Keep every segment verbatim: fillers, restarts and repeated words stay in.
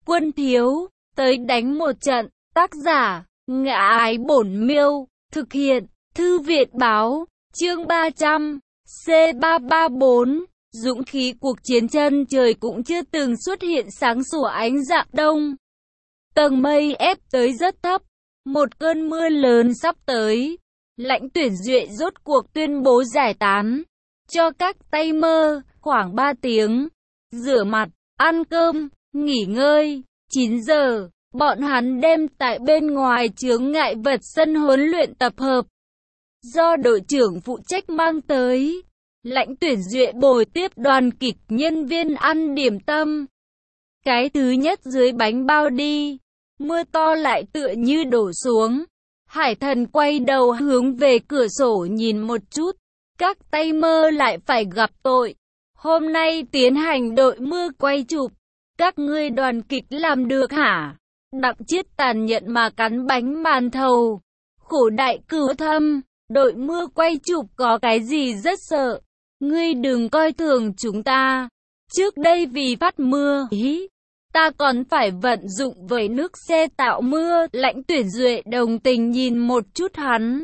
Quân thiếu, tới đánh một trận. Tác giả, Ngã Ái Bổn Miêu. Thực hiện, Thư viện báo. Chương ba trăm, C ba ba bốn. Dũng khí cuộc chiến. Chân trời cũng chưa từng xuất hiện sáng sủa ánh rạng đông. Tầng mây ép tới rất thấp. Một cơn mưa lớn sắp tới. Lãnh Tuyển Duệ rốt cuộc tuyên bố giải tán. Cho các tay mơ, khoảng ba tiếng. Rửa mặt, ăn cơm, nghỉ ngơi. chín giờ, bọn hắn đem tại bên ngoài chướng ngại vật sân huấn luyện tập hợp. Do đội trưởng phụ trách mang tới. Lãnh Tuyển Duệ bồi tiếp đoàn kịch nhân viên ăn điểm tâm. Cái thứ nhất dưới bánh bao đi. Mưa to lại tựa như đổ xuống. Hải Thần quay đầu hướng về cửa sổ nhìn một chút. Các tay mơ lại phải gặp tội. Hôm nay tiến hành đội mưa quay chụp. Các ngươi đoàn kịch làm được hả? Đặng Chiết tàn nhẫn mà cắn bánh màn thầu. Khổ đại cửu thâm. Đội mưa quay chụp có cái gì rất sợ. Ngươi đừng coi thường chúng ta. Trước đây vì phát mưa, ý, ta còn phải vận dụng vẩy nước xe tạo mưa. Lãnh Tuyển Duệ đồng tình nhìn một chút hắn.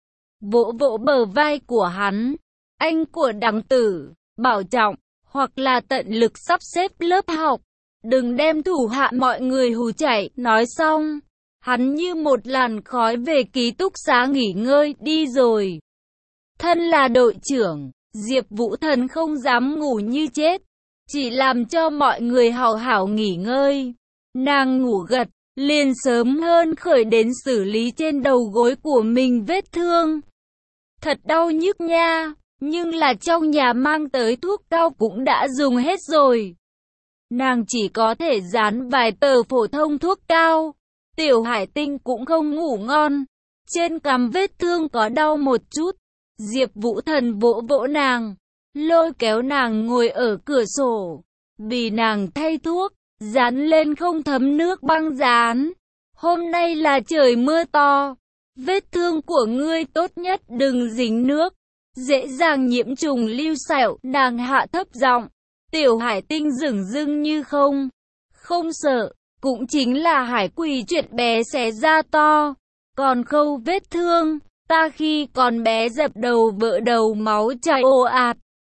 Vỗ vỗ bờ vai của hắn. Anh của Đặng tử, bảo trọng, hoặc là tận lực sắp xếp lớp học. Đừng đem thủ hạ mọi người hù chạy. Nói xong, hắn như một làn khói về ký túc xá nghỉ ngơi đi rồi. Thân là đội trưởng, Diệp Vũ Thần không dám ngủ như chết, chỉ làm cho mọi người hào hảo nghỉ ngơi. Nàng ngủ gật, liền sớm hơn khởi đến xử lý trên đầu gối của mình vết thương. Thật đau nhức nha, nhưng là trong nhà mang tới thuốc cao cũng đã dùng hết rồi. Nàng chỉ có thể dán vài tờ phổ thông thuốc cao. Tiểu Hải Tinh cũng không ngủ ngon. Trên cằm vết thương có đau một chút. Diệp Vũ Thần vỗ vỗ nàng, lôi kéo nàng ngồi ở cửa sổ. Vì nàng thay thuốc, dán lên không thấm nước băng dán. Hôm nay là trời mưa to. Vết thương của ngươi tốt nhất đừng dính nước. Dễ dàng nhiễm trùng lưu sẹo. Nàng hạ thấp giọng. Tiểu Hải Tinh dửng dưng như không. Không sợ. Cũng chính là hải quỷ chuyện bé xé ra to. Còn khâu vết thương, ta khi còn bé dập đầu vỡ đầu máu chảy ồ ạt.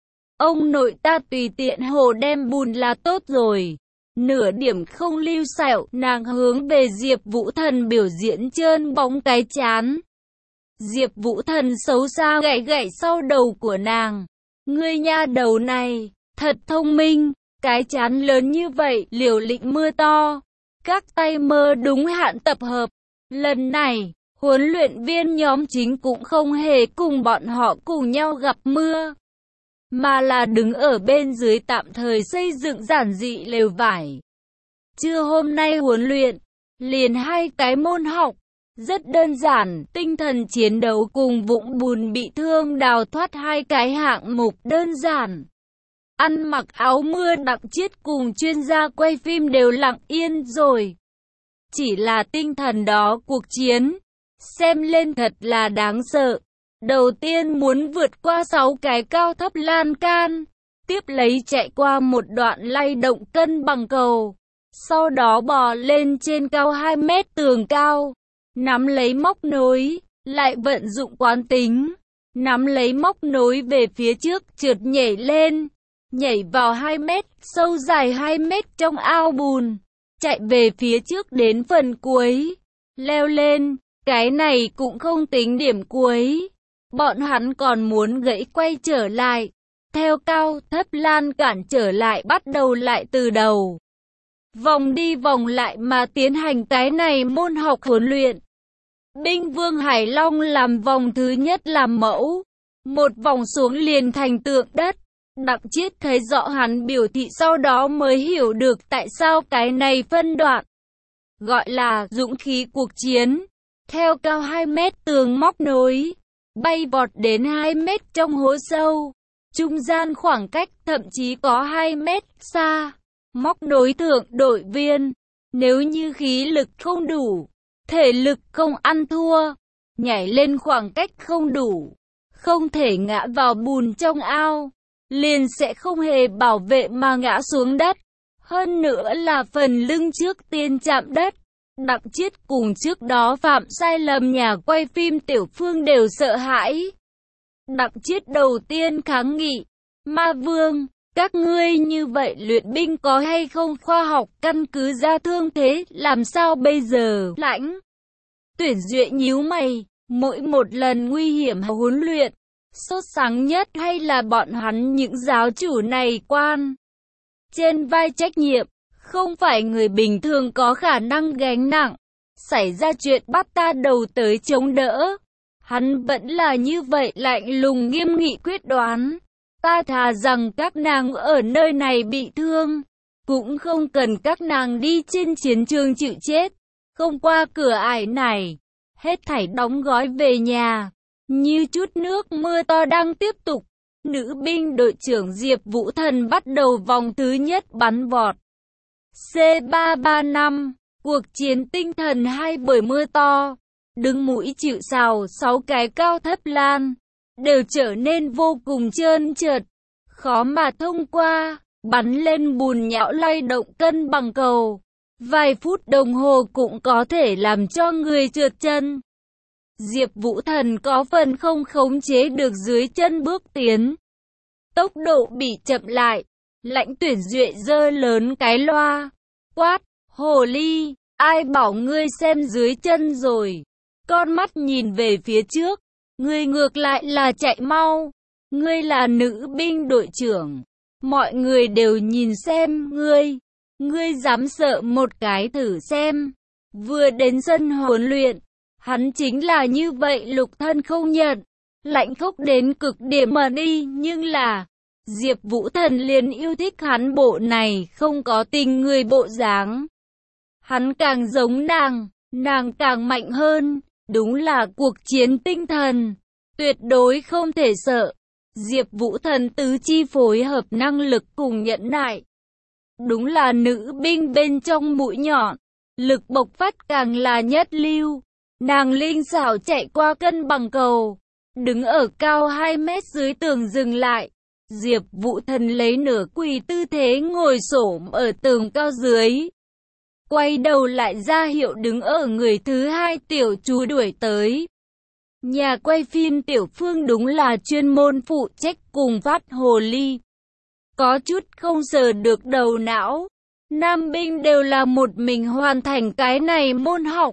Ông nội ta tùy tiện hồ đem bùn là tốt rồi. Nửa điểm không lưu sẹo. Nàng hướng về Diệp Vũ Thần biểu diễn trơn bóng cái chán. Diệp Vũ Thần xấu xa gậy gậy sau đầu của nàng. Ngươi nha đầu này, thật thông minh. Cái chán lớn như vậy, liều lĩnh mưa to. Các tay mơ đúng hạn tập hợp. Lần này, huấn luyện viên nhóm chính cũng không hề cùng bọn họ cùng nhau gặp mưa, mà là đứng ở bên dưới tạm thời xây dựng giản dị lều vải. Trưa hôm nay huấn luyện, liền hai cái môn học, rất đơn giản, tinh thần chiến đấu cùng vũng bùn bị thương đào thoát hai cái hạng mục đơn giản. Ăn mặc áo mưa Đặng Chiết cùng chuyên gia quay phim đều lặng yên rồi. Chỉ là tinh thần đó cuộc chiến, xem lên thật là đáng sợ. Đầu tiên muốn vượt qua sáu cái cao thấp lan can, tiếp lấy chạy qua một đoạn lay động cân bằng cầu, sau đó bò lên trên cao hai mét tường cao, nắm lấy móc nối, lại vận dụng quán tính, nắm lấy móc nối về phía trước trượt nhảy lên, nhảy vào hai mét, sâu dài hai mét trong ao bùn, chạy về phía trước đến phần cuối, leo lên, cái này cũng không tính điểm cuối. Bọn hắn còn muốn gãy quay trở lại, theo cao thấp lan cản trở lại bắt đầu lại từ đầu. Vòng đi vòng lại mà tiến hành cái này môn học huấn luyện. Binh Vương Hải Long làm vòng thứ nhất làm mẫu, một vòng xuống liền thành tượng đất. Đặng Chiết thấy rõ hắn biểu thị sau đó mới hiểu được tại sao cái này phân đoạn gọi là dũng khí cuộc chiến. Theo cao hai mét tường móc nối, bay vọt đến hai mét trong hố sâu, trung gian khoảng cách thậm chí có hai mét xa. Móc nối thượng đội viên, nếu như khí lực không đủ, thể lực không ăn thua, nhảy lên khoảng cách không đủ, không thể ngã vào bùn trong ao, liền sẽ không hề bảo vệ mà ngã xuống đất. Hơn nữa là phần lưng trước tiên chạm đất. Đặng Chiết cùng trước đó phạm sai lầm nhà quay phim Tiểu Phương đều sợ hãi. Đặng Chiết đầu tiên kháng nghị, Ma Vương, các ngươi như vậy luyện binh có hay không khoa học, căn cứ ra thương thế, làm sao bây giờ? Lãnh Tuyển Duệ nhíu mày, mỗi một lần nguy hiểm huấn luyện, sốt sáng nhất hay là bọn hắn những giáo chủ này quan trên vai trách nhiệm, không phải người bình thường có khả năng gánh nặng. Xảy ra chuyện bắt ta đầu tới chống đỡ. Hắn vẫn là như vậy lạnh lùng nghiêm nghị quyết đoán. Ta thà rằng các nàng ở nơi này bị thương, cũng không cần các nàng đi trên chiến trường chịu chết. Không qua cửa ải này, hết thảy đóng gói về nhà. Như chút nước mưa to đang tiếp tục. Nữ binh đội trưởng Diệp Vũ Thần bắt đầu vòng thứ nhất bắn vọt. C ba ba năm, cuộc chiến tinh thần hai bởi mưa to, đứng mũi chịu sào sáu cái cao thấp lan, đều trở nên vô cùng trơn trượt, khó mà thông qua, bắn lên bùn nhão lay động cân bằng cầu. Vài phút đồng hồ cũng có thể làm cho người trượt chân. Diệp Vũ Thần có phần không khống chế được dưới chân bước tiến. Tốc độ bị chậm lại. Lãnh Tuyển Duệ giơ lớn cái loa, quát, hồ ly, ai bảo ngươi xem dưới chân rồi. Con mắt nhìn về phía trước, ngươi ngược lại là chạy mau. Ngươi là nữ binh đội trưởng. Mọi người đều nhìn xem ngươi. Ngươi dám sợ một cái thử xem. Vừa đến sân huấn luyện, hắn chính là như vậy, Lục Thân không nhận. Lãnh khốc đến cực điểm mà đi, nhưng là Diệp Vũ Thần liền yêu thích hắn bộ này không có tình người bộ dáng. Hắn càng giống nàng, nàng càng mạnh hơn, đúng là cuộc chiến tinh thần, tuyệt đối không thể sợ. Diệp Vũ Thần tứ chi phối hợp năng lực cùng nhẫn nại. Đúng là nữ binh bên trong mũi nhọn, lực bộc phát càng là nhất lưu. Nàng linh xảo chạy qua cân bằng cầu, đứng ở cao hai mét dưới tường dừng lại. Diệp Vũ Thần lấy nửa quỳ tư thế ngồi xổm ở tường cao dưới. Quay đầu lại ra hiệu đứng ở người thứ hai, tiểu chú đuổi tới. Nhà quay phim Tiểu Phương đúng là chuyên môn phụ trách cùng phát hồ ly. Có chút không sờ được đầu não. Nam binh đều là một mình hoàn thành cái này môn học.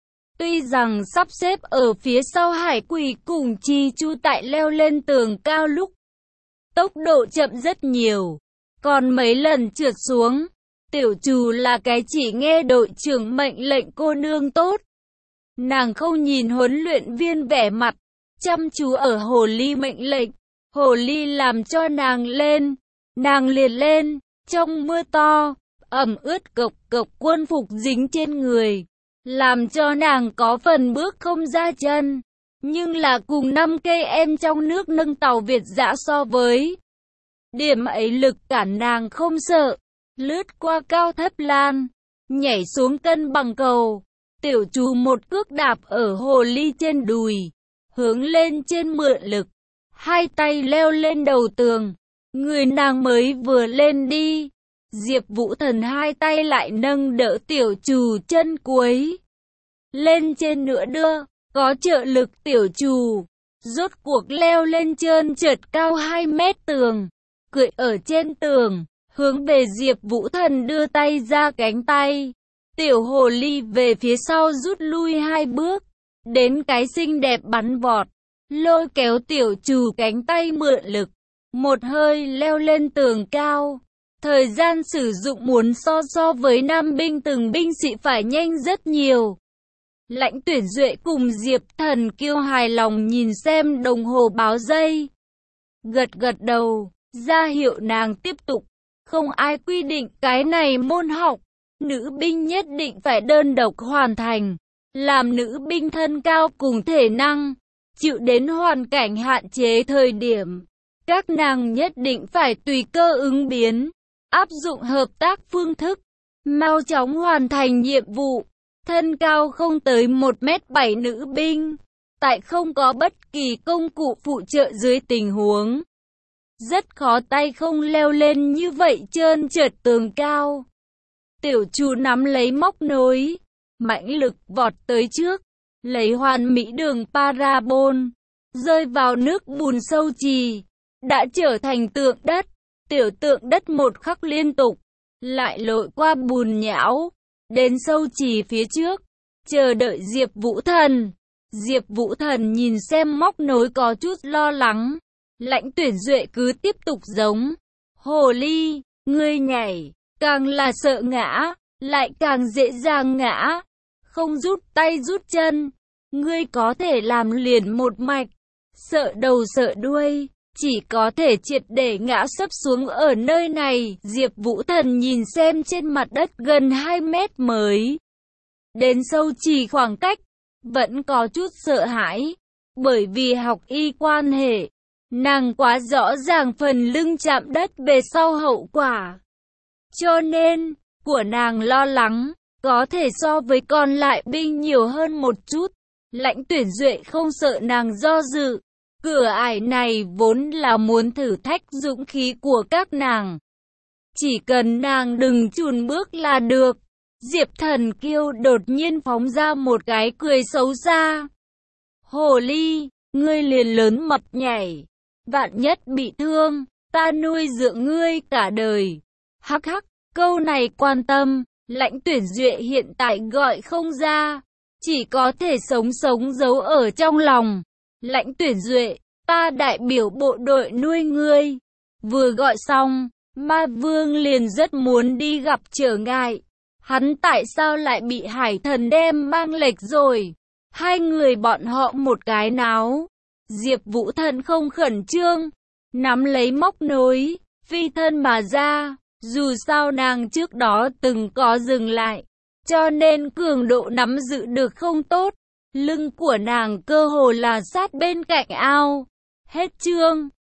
Tuy rằng sắp xếp ở phía sau Hải Quỷ cùng Chi Chu tại leo lên tường cao lúc tốc độ chậm rất nhiều, còn mấy lần trượt xuống. Tiểu Trù là cái chỉ nghe đội trưởng mệnh lệnh cô nương tốt. Nàng không nhìn huấn luyện viên vẻ mặt, chăm chú ở hồ ly mệnh lệnh. Hồ ly làm cho nàng lên, nàng liền lên, trong mưa to, ẩm ướt cộc cộc quân phục dính trên người, làm cho nàng có phần bước không ra chân. Nhưng là cùng năm cây em trong nước nâng tàu Việt dã so với, điểm ấy lực cản nàng không sợ. Lướt qua cao thấp lan, nhảy xuống cân bằng cầu. Tiểu Trù một cước đạp ở hồ ly trên đùi, hướng lên trên mượn lực, hai tay leo lên đầu tường. Người nàng mới vừa lên đi, Diệp Vũ Thần hai tay lại nâng đỡ Tiểu Trù chân cuối lên trên nữa đưa, có trợ lực. Tiểu Trù rốt cuộc leo lên trơn trượt cao hai mét tường, cưỡi ở trên tường, hướng về Diệp Vũ Thần đưa tay ra cánh tay. Tiểu hồ ly về phía sau rút lui hai bước, đến cái xinh đẹp bắn vọt, lôi kéo Tiểu Trù cánh tay mượn lực, một hơi leo lên tường cao. Thời gian sử dụng muốn so so với nam binh từng binh sĩ phải nhanh rất nhiều. Lãnh Tuyển Duệ cùng Diệp Thần Kiêu hài lòng nhìn xem đồng hồ báo giây, gật gật đầu, ra hiệu nàng tiếp tục. Không ai quy định cái này môn học, nữ binh nhất định phải đơn độc hoàn thành. Làm nữ binh thân cao cùng thể năng, chịu đến hoàn cảnh hạn chế thời điểm, các nàng nhất định phải tùy cơ ứng biến, áp dụng hợp tác phương thức, mau chóng hoàn thành nhiệm vụ. Thân cao không tới một mét bảy nữ binh, tại không có bất kỳ công cụ phụ trợ dưới tình huống rất khó tay không leo lên như vậy trơn trượt tường cao. Tiểu Chu nắm lấy móc nối, mãnh lực vọt tới trước, lấy hoàn mỹ đường parabol, rơi vào nước bùn sâu chì, đã trở thành tượng đất. Tiểu tượng đất một khắc liên tục, lại lội qua bùn nhão, đến sâu chì phía trước, chờ đợi Diệp Vũ Thần. Diệp Vũ Thần nhìn xem móc nối có chút lo lắng. Lãnh Tuyển Duệ cứ tiếp tục giống. Hồ ly, ngươi nhảy, càng là sợ ngã, lại càng dễ dàng ngã. Không rút tay rút chân, ngươi có thể làm liền một mạch. Sợ đầu sợ đuôi, chỉ có thể triệt để ngã sấp xuống ở nơi này. Diệp Vũ Thần nhìn xem trên mặt đất gần hai mét mới đến sâu chỉ khoảng cách, vẫn có chút sợ hãi, bởi vì học y quan hệ, nàng quá rõ ràng phần lưng chạm đất về sau hậu quả. Cho nên, của nàng lo lắng, có thể so với còn lại binh nhiều hơn một chút. Lãnh Tuyển Duệ không sợ nàng do dự. Cửa ải này vốn là muốn thử thách dũng khí của các nàng. Chỉ cần nàng đừng chùn bước là được. Diệp Thần Kiêu đột nhiên phóng ra một cái cười xấu xa. Hồ ly, ngươi liền lớn mật nhảy. Vạn nhất bị thương, ta nuôi dưỡng ngươi cả đời. Hắc hắc, câu này quan tâm, Lãnh Tuyển Duệ hiện tại gọi không ra. Chỉ có thể sống sống giấu ở trong lòng. Lãnh Tuyển Duệ, ta đại biểu bộ đội nuôi ngươi. Vừa gọi xong, Ma Vương liền rất muốn đi gặp trở ngại. Hắn tại sao lại bị Hải Thần đem mang lệch rồi? Hai người bọn họ một cái náo. Diệp Vũ Thần không khẩn trương, nắm lấy móc nối, phi thân mà ra. Dù sao nàng trước đó từng có dừng lại, cho nên cường độ nắm giữ được không tốt. Lưng của nàng cơ hồ là sát bên cạnh ao. Hết chương.